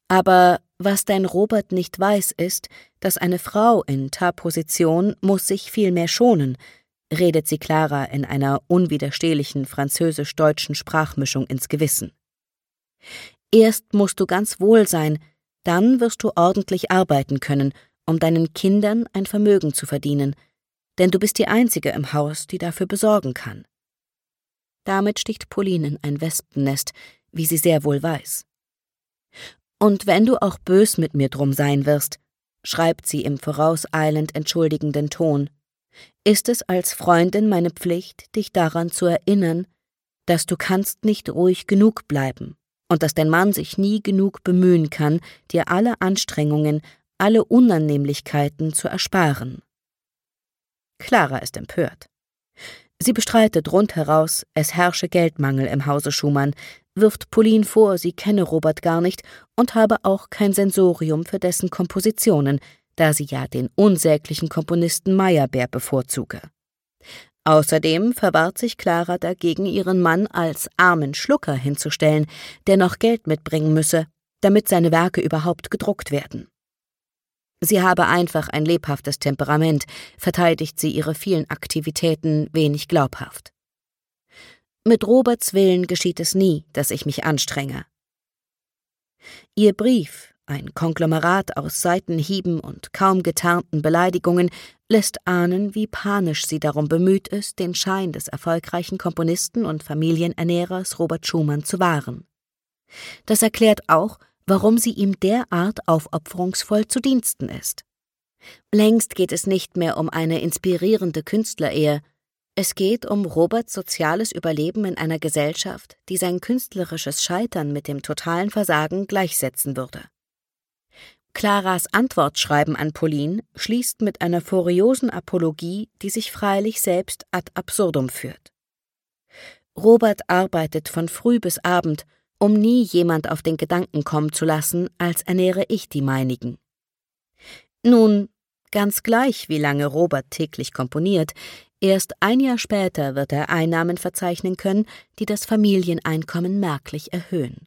Aber was dein Robert nicht weiß, ist, dass eine Frau in Ta-Position muss sich viel mehr schonen, redet sie Clara in einer unwiderstehlichen französisch-deutschen Sprachmischung ins Gewissen. Erst musst du ganz wohl sein, dann wirst du ordentlich arbeiten können, um deinen Kindern ein Vermögen zu verdienen, denn du bist die Einzige im Haus, die dafür besorgen kann. Damit sticht Pauline in ein Wespennest, wie sie sehr wohl weiß. Und wenn du auch bös mit mir drum sein wirst, schreibt sie im vorauseilend entschuldigenden Ton, ist es als Freundin meine Pflicht, dich daran zu erinnern, dass du kannst nicht ruhig genug bleiben und dass dein Mann sich nie genug bemühen kann, dir alle Anstrengungen, alle Unannehmlichkeiten zu ersparen. Clara ist empört. Sie bestreitet rundheraus, es herrsche Geldmangel im Hause Schumann, wirft Pauline vor, sie kenne Robert gar nicht und habe auch kein Sensorium für dessen Kompositionen, da sie ja den unsäglichen Komponisten Meyerbeer bevorzuge. Außerdem verwahrt sich Clara dagegen, ihren Mann als armen Schlucker hinzustellen, der noch Geld mitbringen müsse, damit seine Werke überhaupt gedruckt werden. Sie habe einfach ein lebhaftes Temperament, verteidigt sie ihre vielen Aktivitäten wenig glaubhaft. Mit Roberts Willen geschieht es nie, dass ich mich anstrenge. Ihr Brief, ein Konglomerat aus Seitenhieben und kaum getarnten Beleidigungen, lässt ahnen, wie panisch sie darum bemüht ist, den Schein des erfolgreichen Komponisten und Familienernährers Robert Schumann zu wahren. Das erklärt auch, warum sie ihm derart aufopferungsvoll zu Diensten ist. Längst geht es nicht mehr um eine inspirierende Künstlerehe, es geht um Roberts soziales Überleben in einer Gesellschaft, die sein künstlerisches Scheitern mit dem totalen Versagen gleichsetzen würde. Claras Antwortschreiben an Pauline schließt mit einer furiosen Apologie, die sich freilich selbst ad absurdum führt. Robert arbeitet von früh bis Abend, um nie jemand auf den Gedanken kommen zu lassen, als ernähre ich die meinigen. Nun, ganz gleich, wie lange Robert täglich komponiert, erst ein Jahr später wird er Einnahmen verzeichnen können, die das Familieneinkommen merklich erhöhen.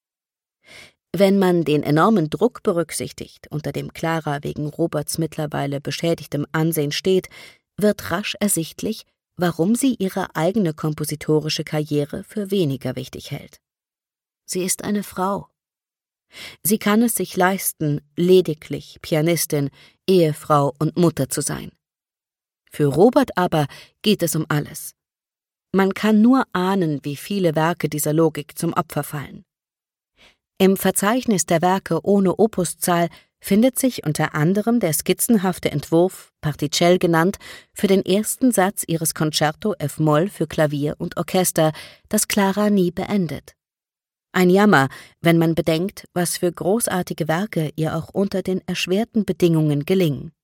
Wenn man den enormen Druck berücksichtigt, unter dem Clara wegen Roberts mittlerweile beschädigtem Ansehen steht, wird rasch ersichtlich, warum sie ihre eigene kompositorische Karriere für weniger wichtig hält. Sie ist eine Frau. Sie kann es sich leisten, lediglich Pianistin, Ehefrau und Mutter zu sein. Für Robert aber geht es um alles. Man kann nur ahnen, wie viele Werke dieser Logik zum Opfer fallen. Im Verzeichnis der Werke ohne Opuszahl findet sich unter anderem der skizzenhafte Entwurf, Particelle genannt, für den ersten Satz ihres Concerto F-Moll für Klavier und Orchester, das Clara nie beendet. Ein Jammer, wenn man bedenkt, was für großartige Werke ihr auch unter den erschwerten Bedingungen gelingen.